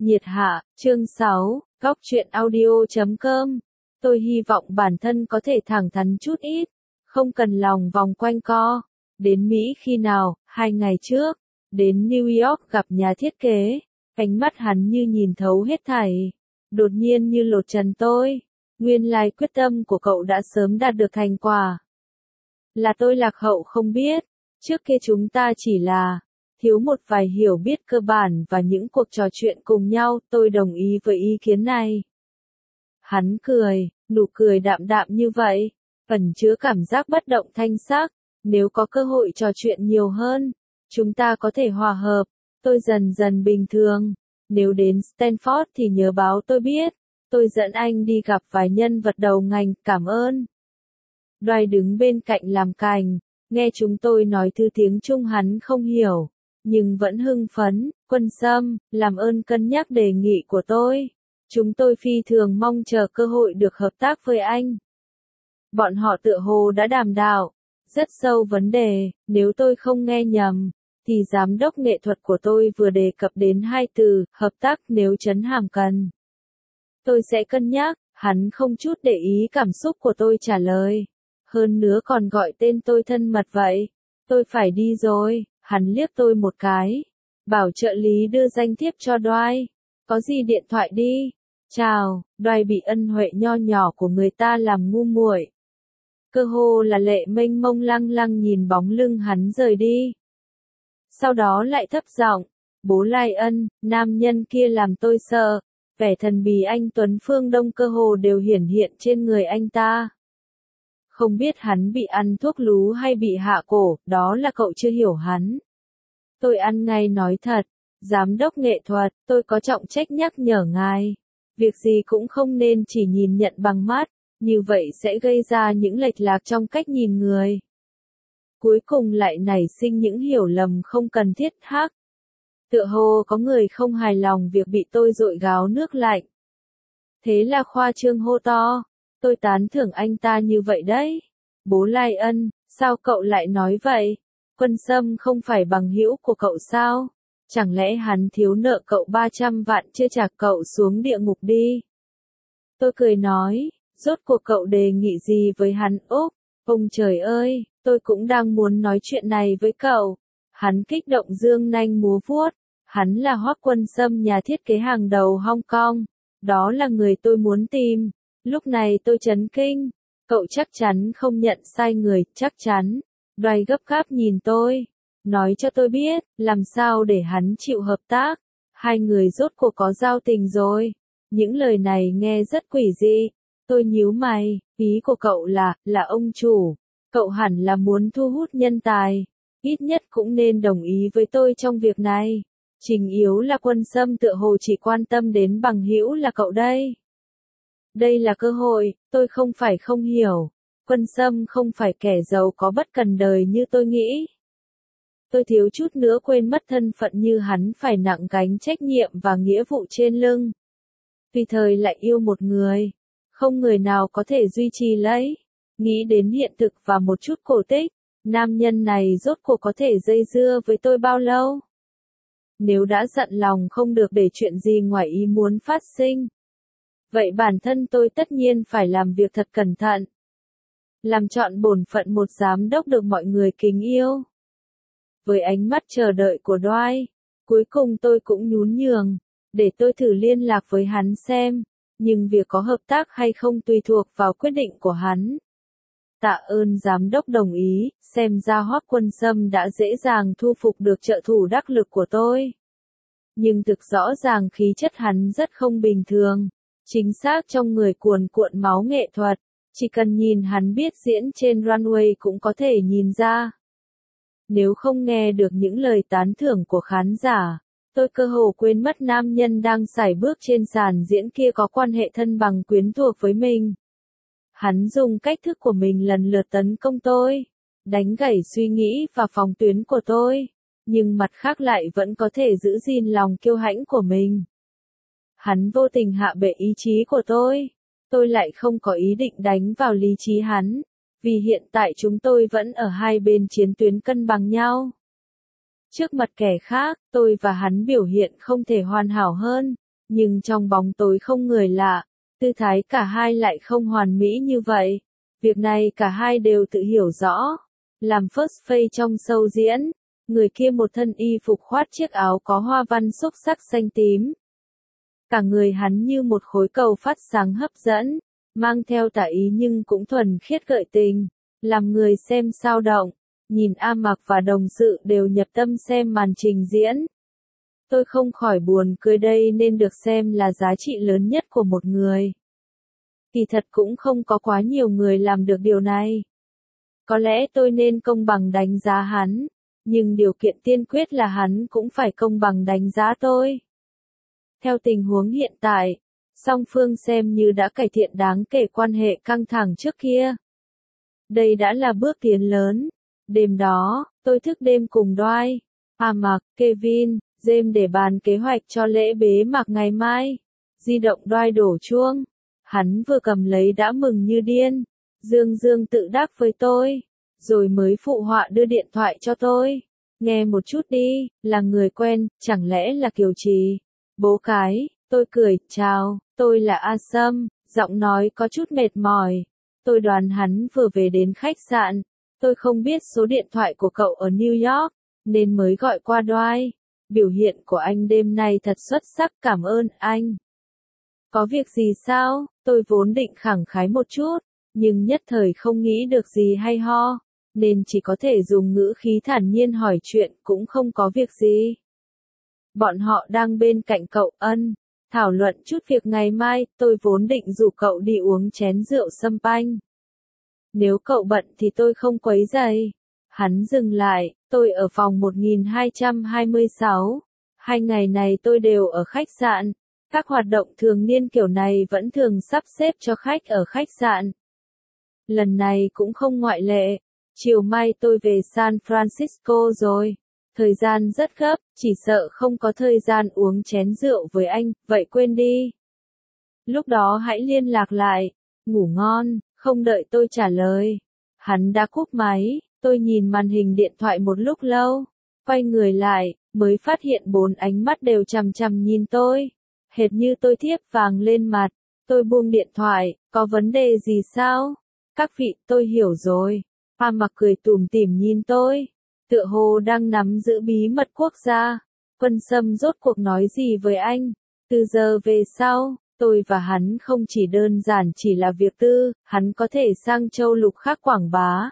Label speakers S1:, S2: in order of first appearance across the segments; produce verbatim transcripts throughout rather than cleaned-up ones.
S1: Nhiệt hạ, chương sáu, góc truyện audio chấm com. Tôi hy vọng bản thân có thể thẳng thắn chút ít, không cần lòng vòng quanh co. Đến Mỹ khi nào, hai ngày trước, đến New York gặp nhà thiết kế, ánh mắt hắn như nhìn thấu hết thảy. Đột nhiên như lột trần tôi, nguyên lai quyết tâm của cậu đã sớm đạt được thành quả. Là tôi lạc hậu không biết, trước kia chúng ta chỉ là thiếu một vài hiểu biết cơ bản và những cuộc trò chuyện cùng nhau, tôi đồng ý với ý kiến này. Hắn cười, nụ cười đạm đạm như vậy, ẩn chứa cảm giác bất động thanh sắc, nếu có cơ hội trò chuyện nhiều hơn, chúng ta có thể hòa hợp, tôi dần dần bình thường, nếu đến Stanford thì nhớ báo tôi biết, tôi dẫn anh đi gặp vài nhân vật đầu ngành, cảm ơn. Đoài đứng bên cạnh làm cành, nghe chúng tôi nói thứ tiếng Trung hắn không hiểu. Nhưng vẫn hưng phấn, Quân Sâm, làm ơn cân nhắc đề nghị của tôi. Chúng tôi phi thường mong chờ cơ hội được hợp tác với anh. Bọn họ tựa hồ đã đàm đạo, rất sâu vấn đề, nếu tôi không nghe nhầm, thì giám đốc nghệ thuật của tôi vừa đề cập đến hai từ, hợp tác nếu Trấn Hàm cần. Tôi sẽ cân nhắc, hắn không chút để ý cảm xúc của tôi trả lời. Hơn nữa còn gọi tên tôi thân mật vậy. Tôi phải đi rồi. Hắn liếc tôi một cái, bảo trợ lý đưa danh thiếp cho Đoài, có gì điện thoại đi. Chào, Đoài bị ân huệ nho nhỏ của người ta làm ngu muội. Cơ hồ là lệ mênh mông lăng lăng nhìn bóng lưng hắn rời đi. Sau đó lại thấp giọng, bố Lai Ân, nam nhân kia làm tôi sợ, vẻ thần bí anh Tuấn Phương Đông cơ hồ đều hiển hiện trên người anh ta. Không biết hắn bị ăn thuốc lú hay bị hạ cổ, đó là cậu chưa hiểu hắn. Tôi ăn ngay nói thật, giám đốc nghệ thuật, tôi có trọng trách nhắc nhở ngài. Việc gì cũng không nên chỉ nhìn nhận bằng mắt, như vậy sẽ gây ra những lệch lạc trong cách nhìn người. Cuối cùng lại nảy sinh những hiểu lầm không cần thiết khác. Tựa hồ có người không hài lòng việc bị tôi dội gáo nước lạnh. Thế là khoa trương hô to. Tôi tán thưởng anh ta như vậy đấy. Bố Lai Ân, sao cậu lại nói vậy? Quân Sâm không phải bằng hữu của cậu sao? Chẳng lẽ hắn thiếu nợ cậu ba trăm vạn chưa trả cậu xuống địa ngục đi? Tôi cười nói, rốt cuộc cậu đề nghị gì với hắn? Úp, ông trời ơi, tôi cũng đang muốn nói chuyện này với cậu. Hắn kích động dương nanh múa vuốt. Hắn là Hoắc Quân Sâm, nhà thiết kế hàng đầu Hong Kong. Đó là người tôi muốn tìm. Lúc này tôi chấn kinh, cậu chắc chắn không nhận sai người, chắc chắn. Đoài gấp gáp nhìn tôi, nói cho tôi biết, làm sao để hắn chịu hợp tác. Hai người rốt cuộc có giao tình rồi. Những lời này nghe rất quỷ dị. Tôi nhíu mày, ý của cậu là, là ông chủ. Cậu hẳn là muốn thu hút nhân tài. Ít nhất cũng nên đồng ý với tôi trong việc này. Trình yếu là Quân Sâm tựa hồ chỉ quan tâm đến bằng hữu là cậu đây. Đây là cơ hội, tôi không phải không hiểu. Quân Sâm không phải kẻ giàu có bất cần đời như tôi nghĩ. Tôi thiếu chút nữa quên mất thân phận như hắn phải nặng gánh trách nhiệm và nghĩa vụ trên lưng. Tùy thời lại yêu một người. Không người nào có thể duy trì lấy. Nghĩ đến hiện thực và một chút cổ tích. Nam nhân này rốt cuộc có thể dây dưa với tôi bao lâu? Nếu đã giận lòng không được để chuyện gì ngoài ý muốn phát sinh. Vậy bản thân tôi tất nhiên phải làm việc thật cẩn thận. Làm trọn bổn phận một giám đốc được mọi người kính yêu. Với ánh mắt chờ đợi của Đoài, cuối cùng tôi cũng nhún nhường, để tôi thử liên lạc với hắn xem, nhưng việc có hợp tác hay không tùy thuộc vào quyết định của hắn. Tạ ơn giám đốc đồng ý, xem ra Hoắc Quân Sâm đã dễ dàng thu phục được trợ thủ đắc lực của tôi. Nhưng thực rõ ràng khí chất hắn rất không bình thường. Chính xác trong người cuồn cuộn máu nghệ thuật, chỉ cần nhìn hắn biết diễn trên runway cũng có thể nhìn ra. Nếu không nghe được những lời tán thưởng của khán giả, tôi cơ hồ quên mất nam nhân đang sải bước trên sàn diễn kia có quan hệ thân bằng quyến thuộc với mình. Hắn dùng cách thức của mình lần lượt tấn công tôi, đánh gãy suy nghĩ và phòng tuyến của tôi, nhưng mặt khác lại vẫn có thể giữ gìn lòng kiêu hãnh của mình. Hắn vô tình hạ bệ ý chí của tôi. Tôi lại không có ý định đánh vào lý trí hắn, vì hiện tại chúng tôi vẫn ở hai bên chiến tuyến cân bằng nhau. Trước mặt kẻ khác, tôi và hắn biểu hiện không thể hoàn hảo hơn, Nhưng trong bóng tối không người lạ, tư thái cả hai lại không hoàn mỹ như vậy. Việc này cả hai đều tự hiểu rõ. Làm first face trong show diễn, người kia một thân y phục khoát chiếc áo có hoa văn xúc sắc xanh tím. Cả người hắn như một khối cầu phát sáng hấp dẫn, mang theo tà ý nhưng cũng thuần khiết gợi tình, làm người xem sao động. Nhìn A Mặc và đồng sự đều nhập tâm xem màn trình diễn. Tôi không khỏi buồn cười, đây nên được xem là giá trị lớn nhất của một người. Kỳ thật cũng không có quá nhiều người làm được điều này. Có lẽ tôi nên công bằng đánh giá hắn, nhưng điều kiện tiên quyết là hắn cũng phải công bằng đánh giá tôi. Theo tình huống hiện tại, song phương xem như đã cải thiện đáng kể quan hệ căng thẳng trước kia. Đây đã là bước tiến lớn. Đêm đó, tôi thức đêm cùng Dwight, A Mặc, Kevin, James để bàn kế hoạch cho lễ bế mạc ngày mai. Di động Dwight đổ chuông. Hắn vừa cầm lấy đã mừng như điên. Dương dương tự đắc với tôi. Rồi mới phụ họa đưa điện thoại cho tôi. Nghe một chút đi, là người quen, chẳng lẽ là Kiều Trì? Bố cái, tôi cười, chào, tôi là A Sâm, giọng nói có chút mệt mỏi. Tôi đoán hắn vừa về đến khách sạn. Tôi không biết số điện thoại của cậu ở New York, nên mới gọi qua Dwight. Biểu hiện của anh đêm nay thật xuất sắc, cảm ơn anh. Có việc gì sao? Tôi vốn định khẳng khái một chút, nhưng nhất thời không nghĩ được gì hay ho, nên chỉ có thể dùng ngữ khí thản nhiên hỏi chuyện, cũng không có việc gì. Bọn họ đang bên cạnh cậu Ân, thảo luận chút việc ngày mai, tôi vốn định rủ cậu đi uống chén rượu sâm panh. Nếu cậu bận thì tôi không quấy rầy. Hắn dừng lại, tôi ở phòng một nghìn hai trăm hai mươi sáu. Hai ngày này tôi đều ở khách sạn. Các hoạt động thường niên kiểu này vẫn thường sắp xếp cho khách ở khách sạn. Lần này cũng không ngoại lệ. Chiều mai tôi về San Francisco rồi. Thời gian rất gấp, chỉ sợ không có thời gian uống chén rượu với anh, vậy quên đi. Lúc đó hãy liên lạc lại. Ngủ ngon. Không đợi tôi trả lời, hắn đã cúp máy. Tôi nhìn màn hình điện thoại một lúc lâu, quay người lại, mới phát hiện bốn ánh mắt đều chằm chằm nhìn tôi, hệt như tôi thiếp vàng lên mặt. Tôi buông điện thoại, có vấn đề gì sao? Các vị, tôi hiểu rồi. A Mặc cười tủm tỉm nhìn tôi, tựa hồ đang nắm giữ bí mật quốc gia. Quân Sâm rốt cuộc nói gì với anh? Từ giờ về sau, tôi và hắn không chỉ đơn giản chỉ là việc tư, hắn có thể sang châu lục khác quảng bá.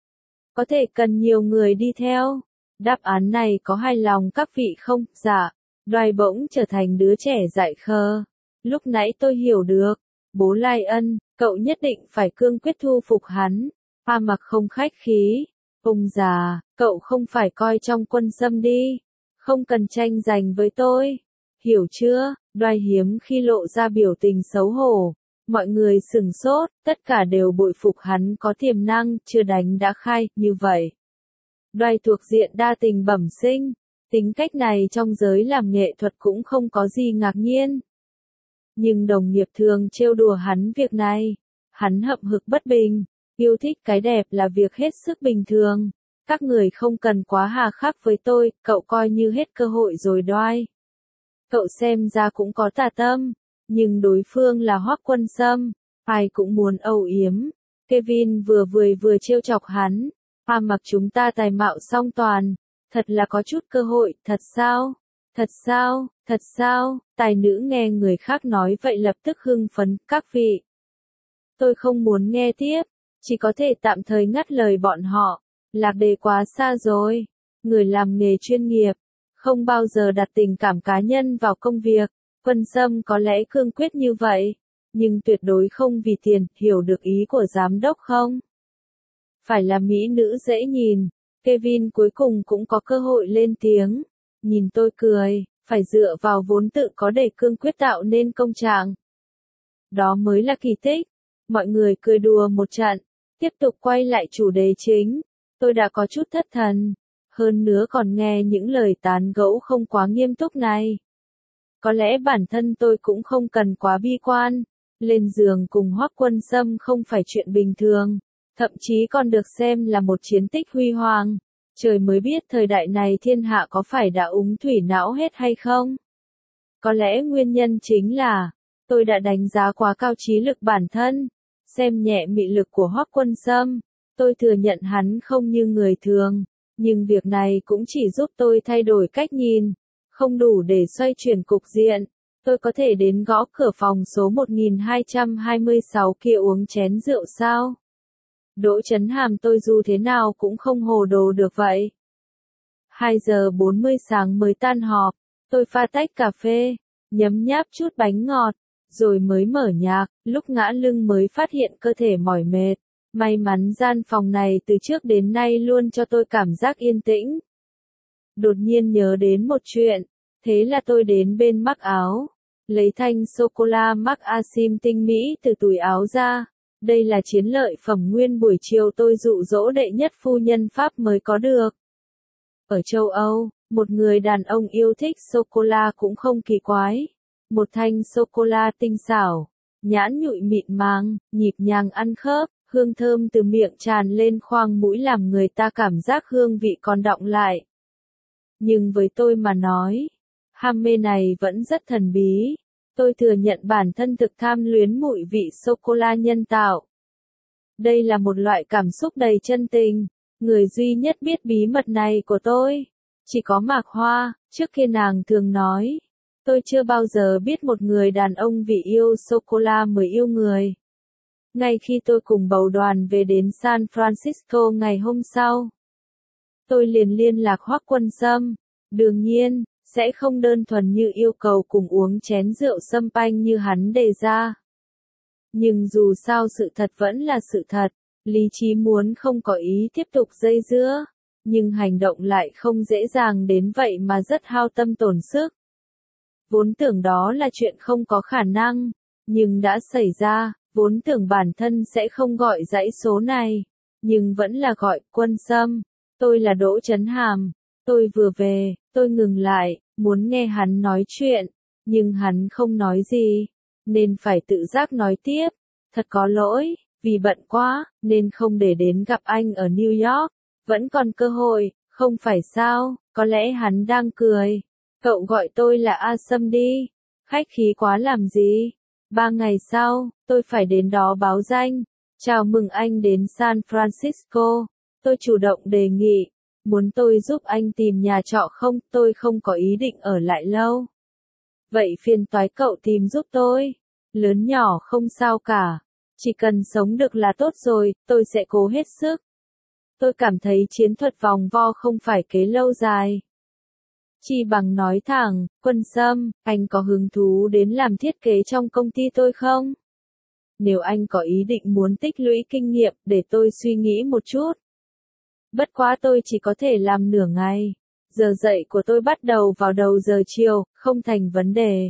S1: Có thể cần nhiều người đi theo. Đáp án này có hài lòng các vị không? Dạ. Đoài bỗng trở thành đứa trẻ dại khờ. Lúc nãy tôi hiểu được. Bố Lai Ân, cậu nhất định phải cương quyết thu phục hắn. A Mặc không khách khí. Ông già, cậu không phải coi trong Quân Sâm đi. Không cần tranh giành với tôi. Hiểu chưa? Đoài hiếm khi lộ ra biểu tình xấu hổ. Mọi người sừng sốt, tất cả đều bội phục hắn có tiềm năng, chưa đánh đã khai, như vậy. Đoài thuộc diện đa tình bẩm sinh. Tính cách này trong giới làm nghệ thuật cũng không có gì ngạc nhiên. Nhưng đồng nghiệp thường trêu đùa hắn việc này. Hắn hậm hực bất bình. Yêu thích cái đẹp là việc hết sức bình thường. Các người không cần quá hà khắc với tôi, cậu coi như hết cơ hội rồi Đoài. Cậu xem ra cũng có tà tâm, nhưng đối phương là Hoắc Quân Sâm, ai cũng muốn âu yếm. Kevin vừa vừa vừa trêu chọc hắn. A Mặc chúng ta tài mạo song toàn, thật là có chút cơ hội, thật sao? Thật sao? Thật sao? Tài nữ nghe người khác nói vậy lập tức hưng phấn, các vị. Tôi không muốn nghe tiếp, chỉ có thể tạm thời ngắt lời bọn họ. Lạc đề quá xa rồi. Người làm nghề chuyên nghiệp không bao giờ đặt tình cảm cá nhân vào công việc. Quân Sâm có lẽ cương quyết như vậy, nhưng tuyệt đối không vì tiền, hiểu được ý của giám đốc không? Phải là mỹ nữ dễ nhìn. Kevin cuối cùng cũng có cơ hội lên tiếng. Nhìn tôi cười, phải dựa vào vốn tự có để cương quyết tạo nên công trạng. Đó mới là kỳ tích. Mọi người cười đùa một trận, tiếp tục quay lại chủ đề chính. Tôi đã có chút thất thần. Hơn nữa còn nghe những lời tán gẫu không quá nghiêm túc này. Có lẽ bản thân tôi cũng không cần quá bi quan. Lên giường cùng Hoắc Quân Sâm không phải chuyện bình thường. Thậm chí còn được xem là một chiến tích huy hoàng. Trời mới biết thời đại này thiên hạ có phải đã úng thủy não hết hay không? Có lẽ nguyên nhân chính là, tôi đã đánh giá quá cao trí lực bản thân, xem nhẹ mị lực của Hoắc Quân Sâm. Tôi thừa nhận hắn không như người thường, nhưng việc này cũng chỉ giúp tôi thay đổi cách nhìn, không đủ để xoay chuyển cục diện. Tôi có thể đến gõ cửa phòng số một nghìn hai trăm hai mươi sáu kia uống chén rượu sao? Đỗ Chấn Hàm tôi dù thế nào cũng không hồ đồ được vậy. hai giờ bốn mươi sáng mới tan họp, tôi pha tách cà phê, nhấm nháp chút bánh ngọt, rồi mới mở nhạc, lúc ngã lưng mới phát hiện cơ thể mỏi mệt. May mắn gian phòng này từ trước đến nay luôn cho tôi cảm giác yên tĩnh. Đột nhiên nhớ đến một chuyện, thế là tôi đến bên mắc áo, lấy thanh sô-cô-la mắc Asim tinh mỹ từ túi áo ra. Đây là chiến lợi phẩm nguyên buổi chiều tôi dụ dỗ đệ nhất phu nhân Pháp mới có được. Ở châu Âu, một người đàn ông yêu thích sô-cô-la cũng không kỳ quái. Một thanh sô-cô-la tinh xảo, nhãn nhụy mịn màng, nhịp nhàng ăn khớp, hương thơm từ miệng tràn lên khoang mũi làm người ta cảm giác hương vị còn đọng lại. Nhưng với tôi mà nói, ham mê này vẫn rất thần bí. Tôi thừa nhận bản thân thực tham luyến mùi vị sô-cô-la nhân tạo. Đây là một loại cảm xúc đầy chân tình. Người duy nhất biết bí mật này của tôi chỉ có Mạc Hoa. Trước kia nàng thường nói, tôi chưa bao giờ biết một người đàn ông vì yêu sô-cô-la mới yêu người. Ngay khi tôi cùng bầu đoàn về đến San Francisco ngày hôm sau, tôi liền liên lạc Hoắc Quân Sâm. Đương nhiên, sẽ không đơn thuần như yêu cầu cùng uống chén rượu sâm panh như hắn đề ra. Nhưng dù sao sự thật vẫn là sự thật, lý trí muốn không có ý tiếp tục dây dưa, nhưng hành động lại không dễ dàng đến vậy mà rất hao tâm tổn sức. Vốn tưởng đó là chuyện không có khả năng, nhưng đã xảy ra, vốn tưởng bản thân sẽ không gọi dãy số này, nhưng vẫn là gọi. Quân Sâm, tôi là Đỗ Chấn Hàm. Tôi vừa về, tôi ngừng lại, muốn nghe hắn nói chuyện, nhưng hắn không nói gì, nên phải tự giác nói tiếp. Thật có lỗi, vì bận quá, nên không để đến gặp anh ở New York. Vẫn còn cơ hội, không phải sao? Có lẽ hắn đang cười. Cậu gọi tôi là A Sâm đi. Khách khí quá làm gì? Ba ngày sau, tôi phải đến đó báo danh. Chào mừng anh đến San Francisco. Tôi chủ động đề nghị. Muốn tôi giúp anh tìm nhà trọ không? Tôi không có ý định ở lại lâu. Vậy phiền toái cậu tìm giúp tôi. Lớn nhỏ không sao cả. Chỉ cần sống được là tốt rồi, tôi sẽ cố hết sức. Tôi cảm thấy chiến thuật vòng vo không phải kế lâu dài. Chi bằng nói thẳng, Quân Sâm, anh có hứng thú đến làm thiết kế trong công ty tôi không? Nếu anh có ý định muốn tích lũy kinh nghiệm, để tôi suy nghĩ một chút. Bất quá tôi chỉ có thể làm nửa ngày. Giờ dậy của tôi bắt đầu vào đầu giờ chiều, không thành vấn đề.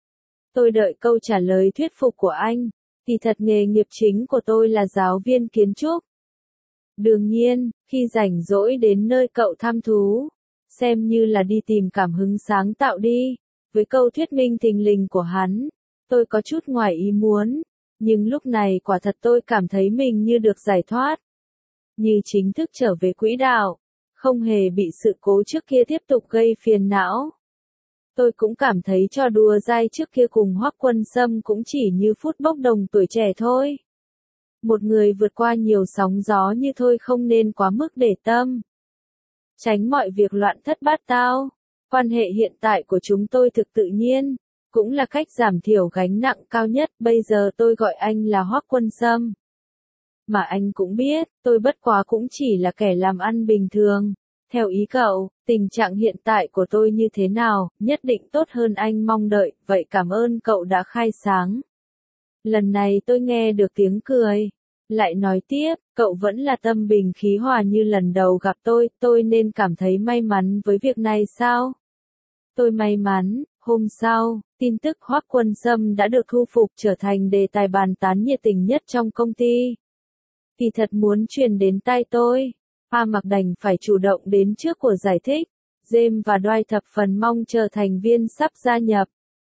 S1: Tôi đợi câu trả lời thuyết phục của anh. Thì thật nghề nghiệp chính của tôi là giáo viên kiến trúc. Đương nhiên, khi rảnh rỗi đến nơi cậu thăm thú, xem như là đi tìm cảm hứng sáng tạo đi. Với câu thuyết minh thình lình của hắn, tôi có chút ngoài ý muốn, nhưng lúc này quả thật tôi cảm thấy mình như được giải thoát. Như chính thức trở về quỹ đạo, không hề bị sự cố trước kia tiếp tục gây phiền não. Tôi cũng cảm thấy trò đùa dai trước kia cùng Hoắc Quân Sâm cũng chỉ như phút bốc đồng tuổi trẻ thôi. Một người vượt qua nhiều sóng gió như thôi không nên quá mức để tâm. Tránh mọi việc loạn thất bát tao. Quan hệ hiện tại của chúng tôi thực tự nhiên, cũng là cách giảm thiểu gánh nặng cao nhất. Bây giờ tôi gọi anh là Hoắc Quân Sâm. Mà anh cũng biết, tôi bất quá cũng chỉ là kẻ làm ăn bình thường. Theo ý cậu, tình trạng hiện tại của tôi như thế nào, nhất định tốt hơn anh mong đợi, vậy cảm ơn cậu đã khai sáng. Lần này tôi nghe được tiếng cười. Lại nói tiếp, cậu vẫn là tâm bình khí hòa như lần đầu gặp tôi, tôi nên cảm thấy may mắn với việc này sao? Tôi may mắn. Hôm sau, tin tức Hoắc Quân Sâm đã được thu phục trở thành đề tài bàn tán nhiệt tình nhất trong công ty. Kỳ thật muốn truyền đến tai tôi, A Mặc đành phải chủ động đến trước của giải thích. James và Dwight thập phần mong chờ thành viên sắp gia nhập.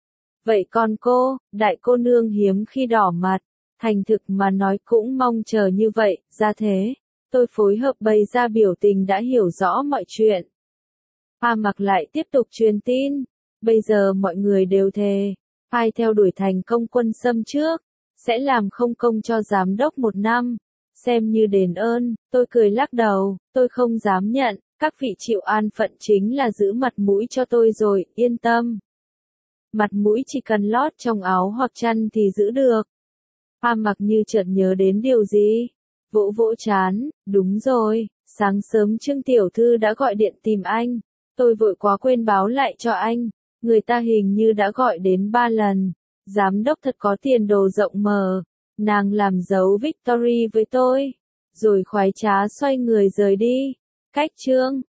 S1: Vậy còn cô, đại cô nương hiếm khi đỏ mặt, thành thực mà nói cũng mong chờ như vậy, ra thế. Tôi phối hợp bày ra biểu tình đã hiểu rõ mọi chuyện. A Mặc lại tiếp tục truyền tin. Bây giờ mọi người đều thề, ai theo đuổi thành công quân xâm trước, sẽ làm không công cho giám đốc một năm, xem như đền ơn. Tôi cười lắc đầu, tôi không dám nhận, các vị chịu an phận chính là giữ mặt mũi cho tôi rồi, yên tâm. Mặt mũi chỉ cần lót trong áo hoặc chăn thì giữ được. A Mặc như chợt nhớ đến điều gì, vỗ vỗ chán, đúng rồi, sáng sớm Trương tiểu thư đã gọi điện tìm anh, tôi vội quá quên báo lại cho anh, người ta hình như đã gọi đến ba lần, giám đốc thật có tiền đồ rộng mở, nàng làm dấu Victory với tôi, rồi khoái trá xoay người rời đi, cách Trương